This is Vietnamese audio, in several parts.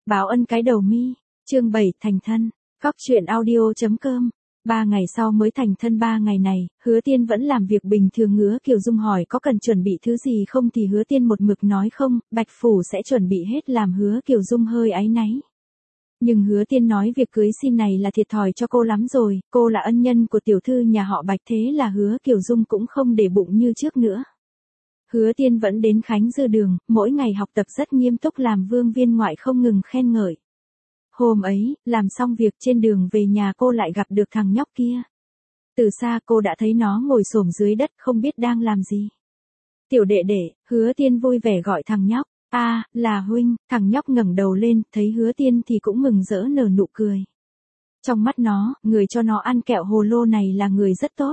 Báo ân cái đầu mi, chương 7 thành thân, góc truyện audio.com. 3 ngày sau mới thành thân. 3 ngày này, Hứa Tiên vẫn làm việc bình thường. Hứa Kiều Dung hỏi có cần chuẩn bị thứ gì không thì Hứa Tiên một mực nói không, Bạch Phủ sẽ chuẩn bị hết, làm Hứa Kiều Dung hơi áy náy. Nhưng Hứa Tiên nói việc cưới xin này là thiệt thòi cho cô lắm rồi, cô là ân nhân của tiểu thư nhà họ Bạch, thế là Hứa Kiều Dung cũng không để bụng như trước nữa. Hứa Tiên vẫn đến Khánh Dư Đường, mỗi ngày học tập rất nghiêm túc, làm Vương Viên Ngoại không ngừng khen ngợi. Hôm ấy, làm xong việc trên đường về nhà cô lại gặp được thằng nhóc kia. Từ xa cô đã thấy nó ngồi xổm dưới đất không biết đang làm gì. Tiểu đệ đệ, Hứa Tiên vui vẻ gọi thằng nhóc. À, là huynh. Thằng nhóc ngẩng đầu lên, thấy Hứa Tiên thì cũng mừng rỡ nở nụ cười. Trong mắt nó, người cho nó ăn kẹo hồ lô này là người rất tốt.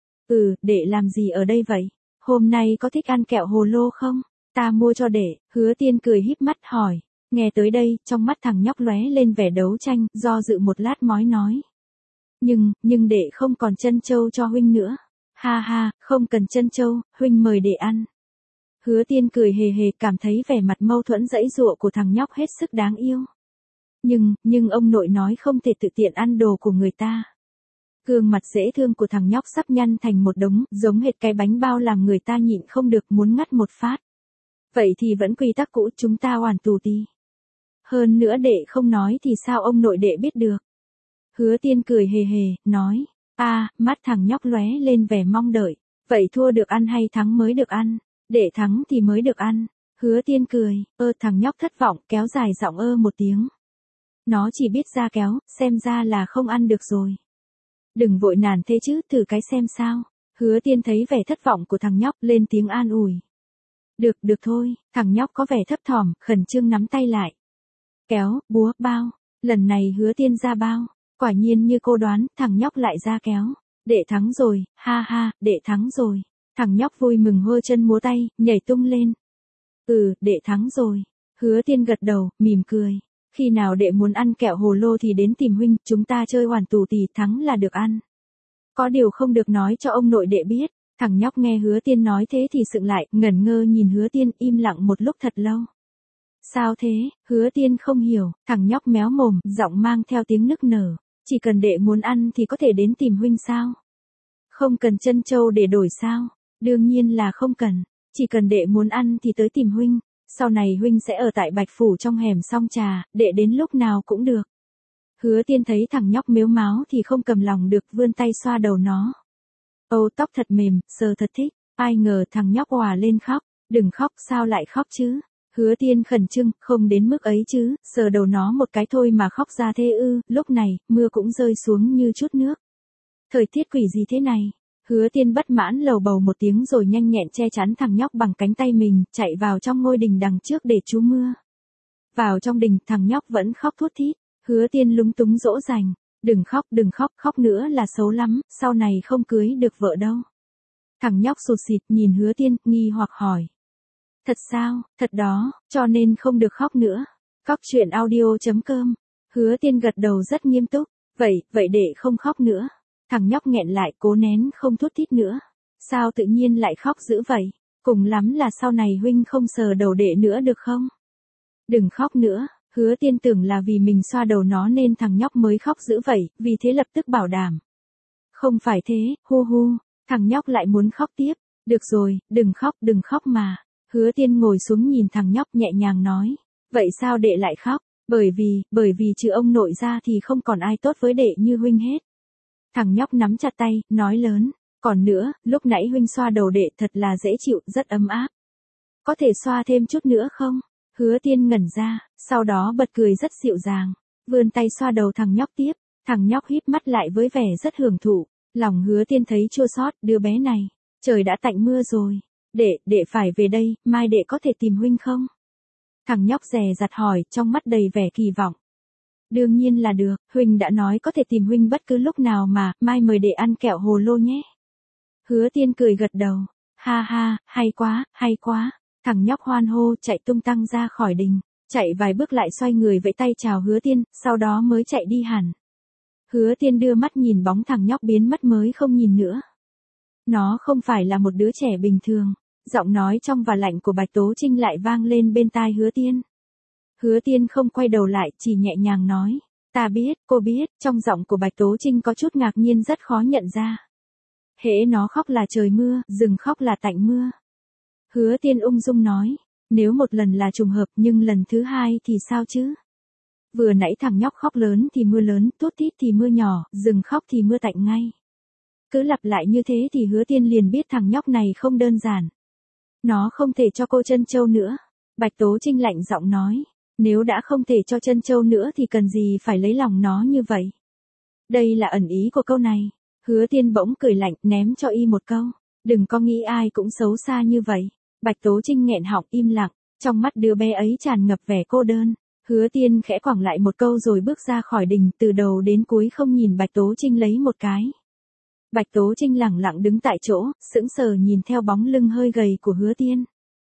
Đệ làm gì ở đây vậy? Hôm nay có thích ăn kẹo hồ lô không? Ta mua cho đệ. Hứa Tiên cười híp mắt hỏi. Nghe tới đây, trong mắt thằng nhóc lóe lên vẻ đấu tranh, do dự một lát mới nói. Nhưng đệ không còn trân châu cho huynh nữa. Ha ha, không cần trân châu, huynh mời đệ ăn. Hứa Tiên cười hề hề, cảm thấy vẻ mặt mâu thuẫn giãy giụa của thằng nhóc hết sức đáng yêu. Nhưng ông nội nói không thể tự tiện ăn đồ của người ta. Gương mặt dễ thương của thằng nhóc sắp nhăn thành một đống, giống hệt cái bánh bao làm người ta nhịn không được muốn ngắt một phát. Vậy thì vẫn quy tắc cũ, chúng ta hoàn tù tì. Hơn nữa đệ không nói thì sao ông nội đệ biết được. Hứa Tiên cười hề hề, nói. Mắt thằng nhóc lóe lên vẻ mong đợi. Vậy thua được ăn hay thắng mới được ăn? Đệ thắng thì mới được ăn. Hứa Tiên cười, thằng nhóc thất vọng, kéo dài giọng một tiếng. Nó chỉ biết ra kéo, xem ra là không ăn được rồi. Đừng vội nản thế chứ, thử cái xem sao. Hứa Tiên thấy vẻ thất vọng của thằng nhóc, lên tiếng an ủi. Được thôi. Thằng nhóc có vẻ thấp thỏm, khẩn trương nắm tay lại. Kéo, búa, bao. Lần này Hứa Tiên ra bao. Quả nhiên như cô đoán, thằng nhóc lại ra kéo. Đệ thắng rồi, ha ha, đệ thắng rồi. Thằng nhóc vui mừng hơ chân múa tay, nhảy tung lên. Đệ thắng rồi. Hứa Tiên gật đầu, mỉm cười. Khi nào đệ muốn ăn kẹo hồ lô thì đến tìm huynh, chúng ta chơi hoàn tù tì, thắng là được ăn. Có điều không được nói cho ông nội đệ biết. Thằng nhóc nghe Hứa Tiên nói thế thì sững lại, ngẩn ngơ nhìn Hứa Tiên, im lặng một lúc thật lâu. Sao thế? Hứa Tiên không hiểu, thằng nhóc méo mồm, giọng mang theo tiếng nức nở. Chỉ cần đệ muốn ăn thì có thể đến tìm huynh sao? Không cần trân châu để đổi sao? Đương nhiên là không cần. Chỉ cần đệ muốn ăn thì tới tìm huynh. Sau này huynh sẽ ở tại Bạch Phủ trong hẻm Song Trà, đệ đến lúc nào cũng được. Hứa Tiên thấy thằng nhóc mếu máo thì không cầm lòng được, vươn tay xoa đầu nó. Tóc thật mềm, sờ thật thích. Ai ngờ thằng nhóc òa lên khóc. Đừng khóc, sao lại khóc chứ? Hứa Tiên khẩn trương, không đến mức ấy chứ, sờ đầu nó một cái thôi mà khóc ra thế ư? Lúc này, mưa cũng rơi xuống như chút nước. Thời tiết quỷ gì thế này? Hứa Tiên bất mãn lầu bầu một tiếng rồi nhanh nhẹn che chắn thằng nhóc bằng cánh tay mình, chạy vào trong ngôi đình đằng trước để trú mưa. Vào trong đình, thằng nhóc vẫn khóc thút thít. Hứa Tiên lúng túng dỗ dành. Đừng khóc, khóc nữa là xấu lắm, sau này không cưới được vợ đâu. Thằng nhóc sụt sịt nhìn Hứa Tiên, nghi hoặc hỏi. Thật sao? Thật đó, cho nên không được khóc nữa. Góc truyện audio.com. Hứa Tiên gật đầu rất nghiêm túc. Vậy để không khóc nữa. Thằng nhóc nghẹn lại, cố nén không thút thít nữa. Sao tự nhiên lại khóc dữ vậy? Cùng lắm là sau này huynh không sờ đầu đệ nữa được không? Đừng khóc nữa. Hứa Tiên tưởng là vì mình xoa đầu nó nên thằng nhóc mới khóc dữ vậy, vì thế lập tức bảo đảm. Không phải thế, hu hu. Thằng nhóc lại muốn khóc tiếp. Được rồi, đừng khóc mà. Hứa Tiên ngồi xuống nhìn thằng nhóc nhẹ nhàng nói. Vậy sao đệ lại khóc? Bởi vì trừ ông nội ra thì không còn ai tốt với đệ như huynh hết. Thằng nhóc nắm chặt tay, nói lớn. Còn nữa, lúc nãy huynh xoa đầu đệ thật là dễ chịu, rất ấm áp. Có thể xoa thêm chút nữa không? Hứa Tiên ngẩn ra, sau đó bật cười rất dịu dàng. Vươn tay xoa đầu thằng nhóc tiếp. Thằng nhóc híp mắt lại với vẻ rất hưởng thụ. Lòng Hứa Tiên thấy chua xót, đứa bé này. Trời đã tạnh mưa rồi. Đệ phải về đây, mai đệ có thể tìm huynh không? Thằng nhóc dè dặt hỏi, trong mắt đầy vẻ kỳ vọng. Đương nhiên là được, huynh đã nói có thể tìm huynh bất cứ lúc nào mà, mai mời đệ ăn kẹo hồ lô nhé. Hứa Tiên cười gật đầu. Ha ha, hay quá. Thằng nhóc hoan hô, chạy tung tăng ra khỏi đình. Chạy vài bước lại xoay người vẫy tay chào Hứa Tiên, sau đó mới chạy đi hẳn. Hứa Tiên đưa mắt nhìn bóng thằng nhóc biến mất mới không nhìn nữa. Nó không phải là một đứa trẻ bình thường. Giọng nói trong và lạnh của Bạch Tố Trinh lại vang lên bên tai Hứa Tiên. Hứa Tiên không quay đầu lại, chỉ nhẹ nhàng nói. Ta biết, cô biết, trong giọng của Bạch Tố Trinh có chút ngạc nhiên rất khó nhận ra. Hễ nó khóc là trời mưa, rừng khóc là tạnh mưa. Hứa Tiên ung dung nói. Nếu một lần là trùng hợp nhưng lần thứ hai thì sao chứ? Vừa nãy thằng nhóc khóc lớn thì mưa lớn, tút tít thì mưa nhỏ, rừng khóc thì mưa tạnh ngay. Cứ lặp lại như thế thì Hứa Tiên liền biết thằng nhóc này không đơn giản. Nó không thể cho cô Trân Châu nữa. Bạch Tố Trinh lạnh giọng nói. Nếu đã không thể cho Trân Châu nữa thì cần gì phải lấy lòng nó như vậy? Đây là ẩn ý của câu này. Hứa Tiên bỗng cười lạnh, ném cho y một câu. Đừng có nghĩ ai cũng xấu xa như vậy. Bạch Tố Trinh nghẹn họng im lặng, trong mắt đứa bé ấy tràn ngập vẻ cô đơn. Hứa Tiên khẽ quẳng lại một câu rồi bước ra khỏi đình, từ đầu đến cuối không nhìn Bạch Tố Trinh lấy một cái. Bạch Tố Trinh lẳng lặng đứng tại chỗ, sững sờ nhìn theo bóng lưng hơi gầy của Hứa Tiên.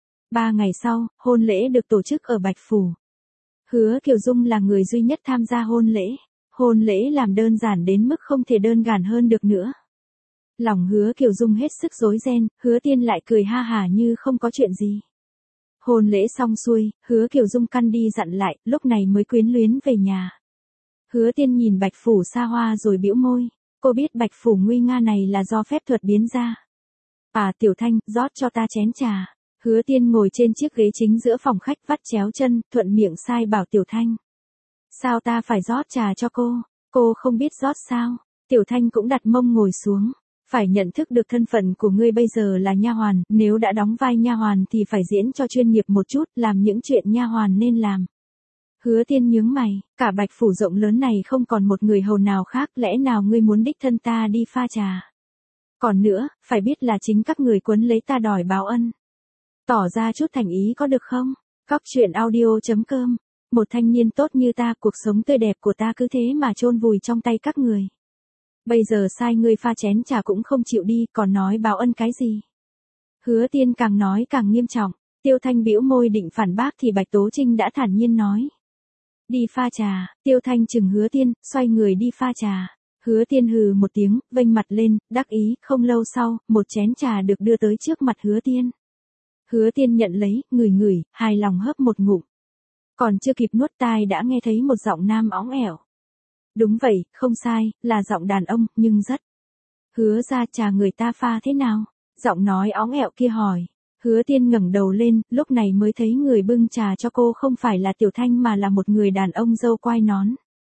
3 ngày sau, hôn lễ được tổ chức ở Bạch Phủ. Hứa Kiều Dung là người duy nhất tham gia hôn lễ. Hôn lễ làm đơn giản đến mức không thể đơn giản hơn được nữa. Lòng Hứa Kiều Dung hết sức rối ren, Hứa Tiên lại cười ha hả như không có chuyện gì. Hôn lễ xong xuôi, Hứa Kiều Dung căn đi dặn lại, lúc này mới quyến luyến về nhà. Hứa Tiên nhìn Bạch Phủ xa hoa rồi bĩu môi. Cô biết Bạch Phủ nguy nga này là do phép thuật biến ra. Tiểu Thanh, rót cho ta chén trà. Hứa Tiên ngồi trên chiếc ghế chính giữa phòng khách vắt chéo chân, thuận miệng sai bảo Tiểu Thanh. Sao ta phải rót trà cho cô? Cô không biết rót sao? Tiểu Thanh cũng đặt mông ngồi xuống. Phải nhận thức được thân phận của ngươi bây giờ là nha hoàn, nếu đã đóng vai nha hoàn thì phải diễn cho chuyên nghiệp một chút, làm những chuyện nha hoàn nên làm. Hứa Tiên nhướng mày, cả Bạch Phủ rộng lớn này không còn một người hầu nào khác, lẽ nào ngươi muốn đích thân ta đi pha trà? Còn nữa, phải biết là chính các người quấn lấy ta đòi báo ân. Tỏ ra chút thành ý có được không? Góc truyện audio.com. Một thanh niên tốt như ta, cuộc sống tươi đẹp của ta cứ thế mà chôn vùi trong tay các người. Bây giờ sai ngươi pha chén trà cũng không chịu đi, còn nói báo ân cái gì? Hứa Tiên càng nói càng nghiêm trọng. Tiêu Thanh bĩu môi định phản bác thì Bạch Tố Trinh đã thản nhiên nói. Đi pha trà. Tiêu Thanh chừng Hứa Tiên, xoay người đi pha trà. Hứa Tiên hừ một tiếng, vênh mặt lên, đắc ý. Không lâu sau, một chén trà được đưa tới trước mặt Hứa Tiên. Hứa Tiên nhận lấy, ngửi ngửi, hài lòng hớp một ngụm. Còn chưa kịp nuốt tai đã nghe thấy một giọng nam óng ẻo. Đúng vậy, không sai, là giọng đàn ông, nhưng rất. Hứa ra trà người ta pha thế nào? Giọng nói óng ẻo kia hỏi. Hứa Tiên ngẩng đầu lên, lúc này mới thấy người bưng trà cho cô không phải là Tiểu Thanh mà là một người đàn ông râu quai nón.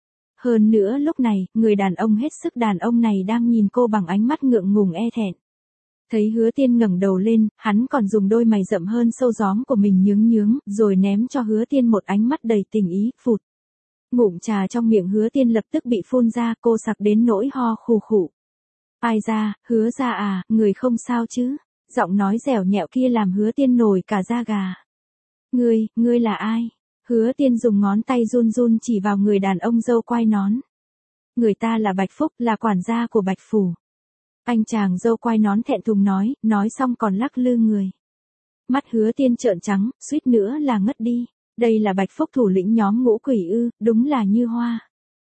Hơn nữa lúc này, người đàn ông hết sức đàn ông này đang nhìn cô bằng ánh mắt ngượng ngùng e thẹn. Thấy Hứa Tiên ngẩng đầu lên, hắn còn dùng đôi mày rậm hơn sâu gióm của mình nhướng nhướng, rồi ném cho Hứa Tiên một ánh mắt đầy tình ý, phụt. Ngụm trà trong miệng Hứa Tiên lập tức bị phun ra, cô sặc đến nỗi ho khù khụ. Ai ra, Hứa ra à, người không sao chứ? Giọng nói dẻo nhẹo kia làm Hứa Tiên nổi cả da gà. Ngươi là ai? Hứa Tiên dùng ngón tay run run chỉ vào người đàn ông râu quai nón. Người ta là Bạch Phúc, là quản gia của Bạch Phủ. Anh chàng râu quai nón thẹn thùng nói xong còn lắc lư người. Mắt Hứa Tiên trợn trắng, suýt nữa là ngất đi. Đây là Bạch Phúc thủ lĩnh nhóm ngũ quỷ ư, đúng là như hoa.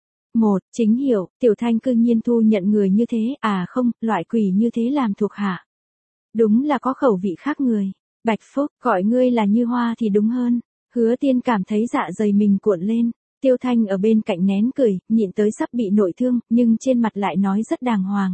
Chính hiệu, Tiểu Thanh cư nhiên thu nhận người như thế, không, loại quỷ như thế làm thuộc hạ. Đúng là có khẩu vị khác người. Bạch Phúc, gọi ngươi là như hoa thì đúng hơn. Hứa Tiên cảm thấy dạ dày mình cuộn lên. Tiêu Thanh ở bên cạnh nén cười, nhịn tới sắp bị nội thương, nhưng trên mặt lại nói rất đàng hoàng.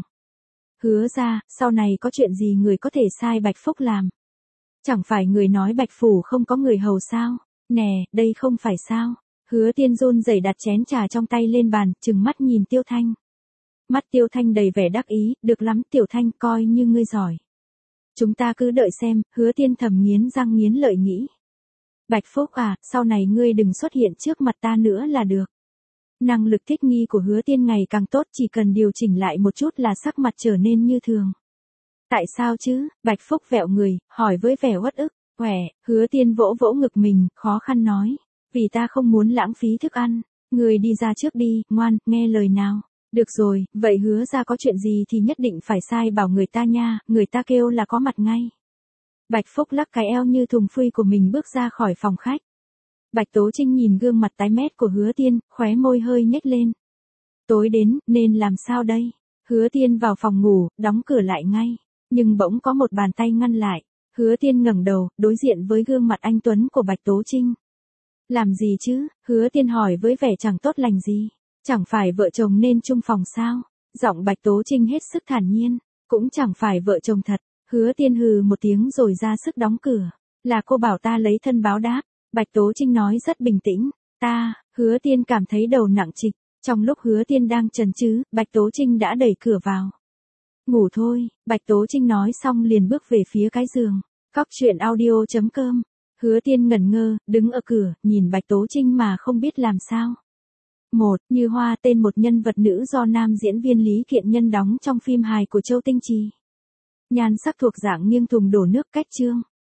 Hứa ra, sau này có chuyện gì người có thể sai Bạch Phúc làm? Chẳng phải người nói Bạch Phủ không có người hầu sao? Nè, đây không phải sao? Hứa Tiên run rẩy đặt chén trà trong tay lên bàn, trừng mắt nhìn Tiêu Thanh. Mắt Tiêu Thanh đầy vẻ đắc ý, được lắm Tiểu Thanh, coi như ngươi giỏi. Chúng ta cứ đợi xem, Hứa Tiên thầm nghiến răng nghiến lợi nghĩ. Bạch Phúc sau này ngươi đừng xuất hiện trước mặt ta nữa là được. Năng lực thích nghi của Hứa Tiên ngày càng tốt, chỉ cần điều chỉnh lại một chút là sắc mặt trở nên như thường. Tại sao chứ? Bạch Phúc vẹo người, hỏi với vẻ uất ức. Hứa Tiên vỗ vỗ ngực mình, khó khăn nói. Vì ta không muốn lãng phí thức ăn. Người đi ra trước đi, ngoan, nghe lời nào. Được rồi, vậy Hứa ra có chuyện gì thì nhất định phải sai bảo người ta nha, người ta kêu là có mặt ngay. Bạch Phúc lắc cái eo như thùng phui của mình bước ra khỏi phòng khách. Bạch Tố Trinh nhìn gương mặt tái mét của Hứa Tiên, khóe môi hơi nhếch lên. Tối đến, nên làm sao đây? Hứa Tiên vào phòng ngủ, đóng cửa lại ngay. Nhưng bỗng có một bàn tay ngăn lại. Hứa Tiên ngẩng đầu, đối diện với gương mặt anh tuấn của Bạch Tố Trinh. Làm gì chứ, Hứa Tiên hỏi với vẻ chẳng tốt lành gì. Chẳng phải vợ chồng nên chung phòng sao? Giọng Bạch Tố Trinh hết sức thản nhiên. Cũng chẳng phải vợ chồng thật. Hứa Tiên hừ một tiếng rồi ra sức đóng cửa. Là cô bảo ta lấy thân báo đáp. Bạch Tố Trinh nói rất bình tĩnh. Hứa Tiên cảm thấy đầu nặng trịch. Trong lúc Hứa Tiên đang chần chừ, Bạch Tố Trinh đã đẩy cửa vào. Ngủ thôi, Bạch Tố Trinh nói xong liền bước về phía cái giường. Cóc truyện audio.com. Hứa Tiên ngẩn ngơ, đứng ở cửa, nhìn Bạch Tố Trinh mà không biết làm sao. Như Hoa tên một nhân vật nữ do nam diễn viên Lý Kiện Nhân đóng trong phim hài của Châu Tinh Trì. Nhan sắc thuộc dạng nghiêng thùng đổ nước cách trương.